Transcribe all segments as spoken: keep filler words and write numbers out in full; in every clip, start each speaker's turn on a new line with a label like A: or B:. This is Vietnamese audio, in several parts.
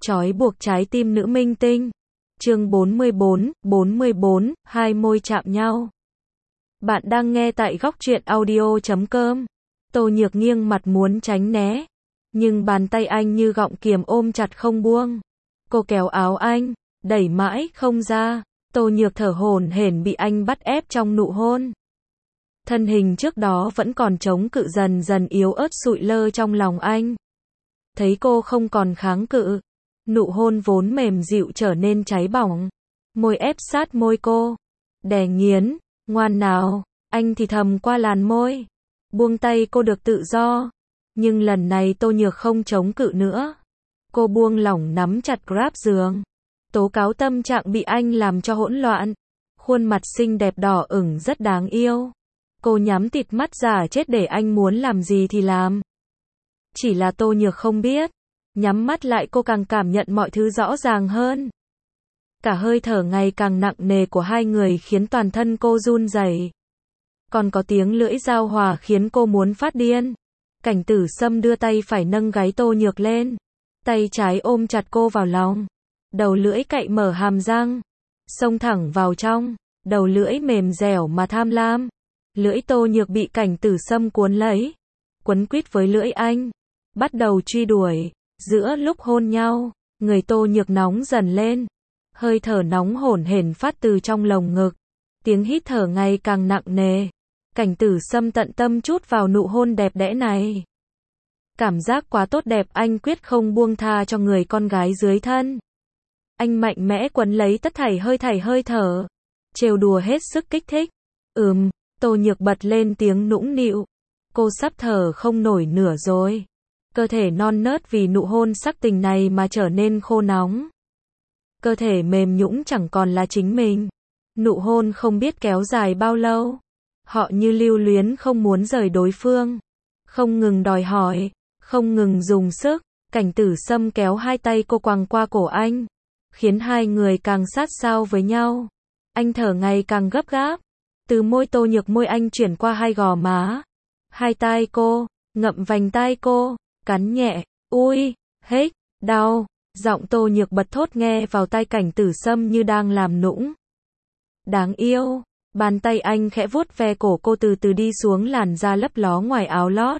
A: Trói buộc trái tim nữ minh tinh. Chương bốn mươi bốn, bốn mươi bốn, hai môi chạm nhau. Bạn đang nghe tại góc truyện audio chấm com. Tô Nhược nghiêng mặt muốn tránh né, nhưng bàn tay anh như gọng kiềm ôm chặt không buông. Cô kéo áo anh, đẩy mãi không ra. Tô Nhược thở hổn hển bị anh bắt ép trong nụ hôn. Thân hình trước đó vẫn còn chống cự dần dần yếu ớt sụi lơ trong lòng anh. Thấy cô không còn kháng cự, nụ hôn vốn mềm dịu trở nên cháy bỏng. Môi ép sát môi cô, đè nghiến, ngoan nào, anh thì thầm qua làn môi. Buông tay cô được tự do, nhưng lần này Tô Nhược không chống cự nữa. Cô buông lỏng nắm chặt grab giường, tố cáo tâm trạng bị anh làm cho hỗn loạn. Khuôn mặt xinh đẹp đỏ ửng rất đáng yêu. Cô nhắm tịt mắt giả chết để anh muốn làm gì thì làm. Chỉ là Tô Nhược không biết, nhắm mắt lại cô càng cảm nhận mọi thứ rõ ràng hơn. Cả hơi thở ngày càng nặng nề của hai người khiến toàn thân cô run rẩy. Còn có tiếng lưỡi dao hòa khiến cô muốn phát điên. Cảnh Tử Sâm đưa tay phải nâng gáy Tô Nhược lên, tay trái ôm chặt cô vào lòng. Đầu lưỡi cạy mở hàm răng, xông thẳng vào trong, đầu lưỡi mềm dẻo mà tham lam. Lưỡi Tô Nhược bị Cảnh Tử Sâm cuốn lấy, quấn quýt với lưỡi anh, bắt đầu truy đuổi. Giữa lúc hôn nhau, người Tô Nhược nóng dần lên, hơi thở nóng hổn hển phát từ trong lồng ngực, tiếng hít thở ngày càng nặng nề. Cảnh Tử Sâm tận tâm chút vào nụ hôn đẹp đẽ này. Cảm giác quá tốt đẹp, anh quyết không buông tha cho người con gái dưới thân. Anh mạnh mẽ quấn lấy tất thảy hơi thảy hơi thở, trêu đùa hết sức kích thích. Ừm, Tô Nhược bật lên tiếng nũng nịu. Cô sắp thở không nổi nửa rồi. Cơ thể non nớt vì nụ hôn sắc tình này mà trở nên khô nóng. Cơ thể mềm nhũn chẳng còn là chính mình. Nụ hôn không biết kéo dài bao lâu. Họ như lưu luyến không muốn rời đối phương. Không ngừng đòi hỏi, không ngừng dùng sức. Cảnh Tử Sâm kéo hai tay cô quàng qua cổ anh, khiến hai người càng sát sao với nhau. Anh thở ngày càng gấp gáp. Từ môi Tô Nhược môi anh chuyển qua hai gò má, hai tai cô, ngậm vành tai cô, cắn nhẹ. Ui, hếch, đau. Giọng Tô Nhược bật thốt nghe vào tai Cảnh Tử Sâm như đang làm nũng. Đáng yêu. Bàn tay anh khẽ vuốt ve cổ cô từ từ đi xuống làn da lấp ló ngoài áo lót.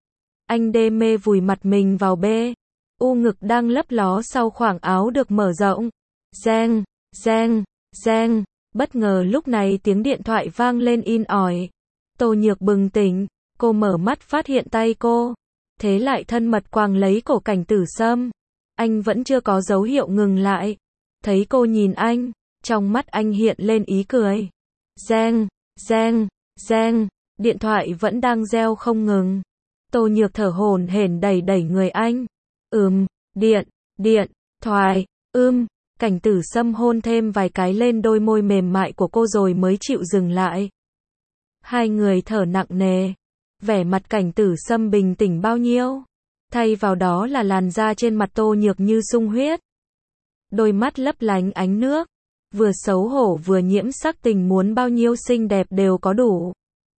A: Anh đê mê vùi mặt mình vào bê u ngực đang lấp ló sau khoảng áo được mở rộng. Reng, reng, reng. Bất ngờ lúc này tiếng điện thoại vang lên in ỏi. Tô Nhược bừng tỉnh, cô mở mắt phát hiện tay cô, thế lại thân mật quàng lấy cổ Cảnh Tử Sâm. Anh vẫn chưa có dấu hiệu ngừng lại. Thấy cô nhìn anh, trong mắt anh hiện lên ý cười. Reng, reng, reng, điện thoại vẫn đang reo không ngừng. Tô Nhược thở hổn hển đẩy đẩy người anh. Ừm, điện, điện, thoại, ưm. Cảnh Tử Sâm hôn thêm vài cái lên đôi môi mềm mại của cô rồi mới chịu dừng lại. Hai người thở nặng nề. Vẻ mặt Cảnh Tử Sâm bình tĩnh bao nhiêu. Thay vào đó là làn da trên mặt Tô Nhược như sung huyết. Đôi mắt lấp lánh ánh nước. Vừa xấu hổ vừa nhiễm sắc tình, muốn bao nhiêu xinh đẹp đều có đủ.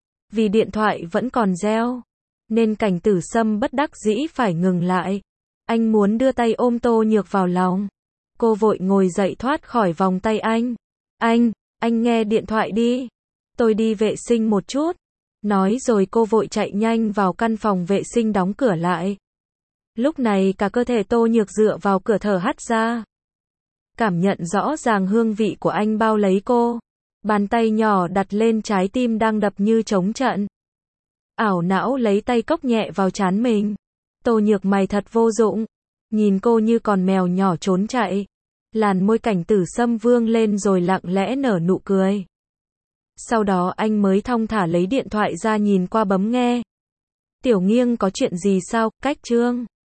A: Vì điện thoại vẫn còn reo, nên Cảnh Tử Sâm bất đắc dĩ phải ngừng lại. Anh muốn đưa tay ôm Tô Nhược vào lòng. Cô vội ngồi dậy thoát khỏi vòng tay anh. Anh, anh nghe điện thoại đi. Tôi đi vệ sinh một chút. Nói rồi cô vội chạy nhanh vào căn phòng vệ sinh đóng cửa lại. Lúc này cả cơ thể Tô Nhược dựa vào cửa thở hắt ra. Cảm nhận rõ ràng hương vị của anh bao lấy cô. Bàn tay nhỏ đặt lên trái tim đang đập như trống trận. Ảo não lấy tay cốc nhẹ vào trán mình. Tô Nhược mày thật vô dụng. Nhìn cô như con mèo nhỏ trốn chạy. Làn môi Cảnh Tử Sâm vương lên rồi lặng lẽ nở nụ cười. Sau đó anh mới thong thả lấy điện thoại ra nhìn qua bấm nghe. Tiểu Nghiêng có chuyện gì sao? Cách Trương.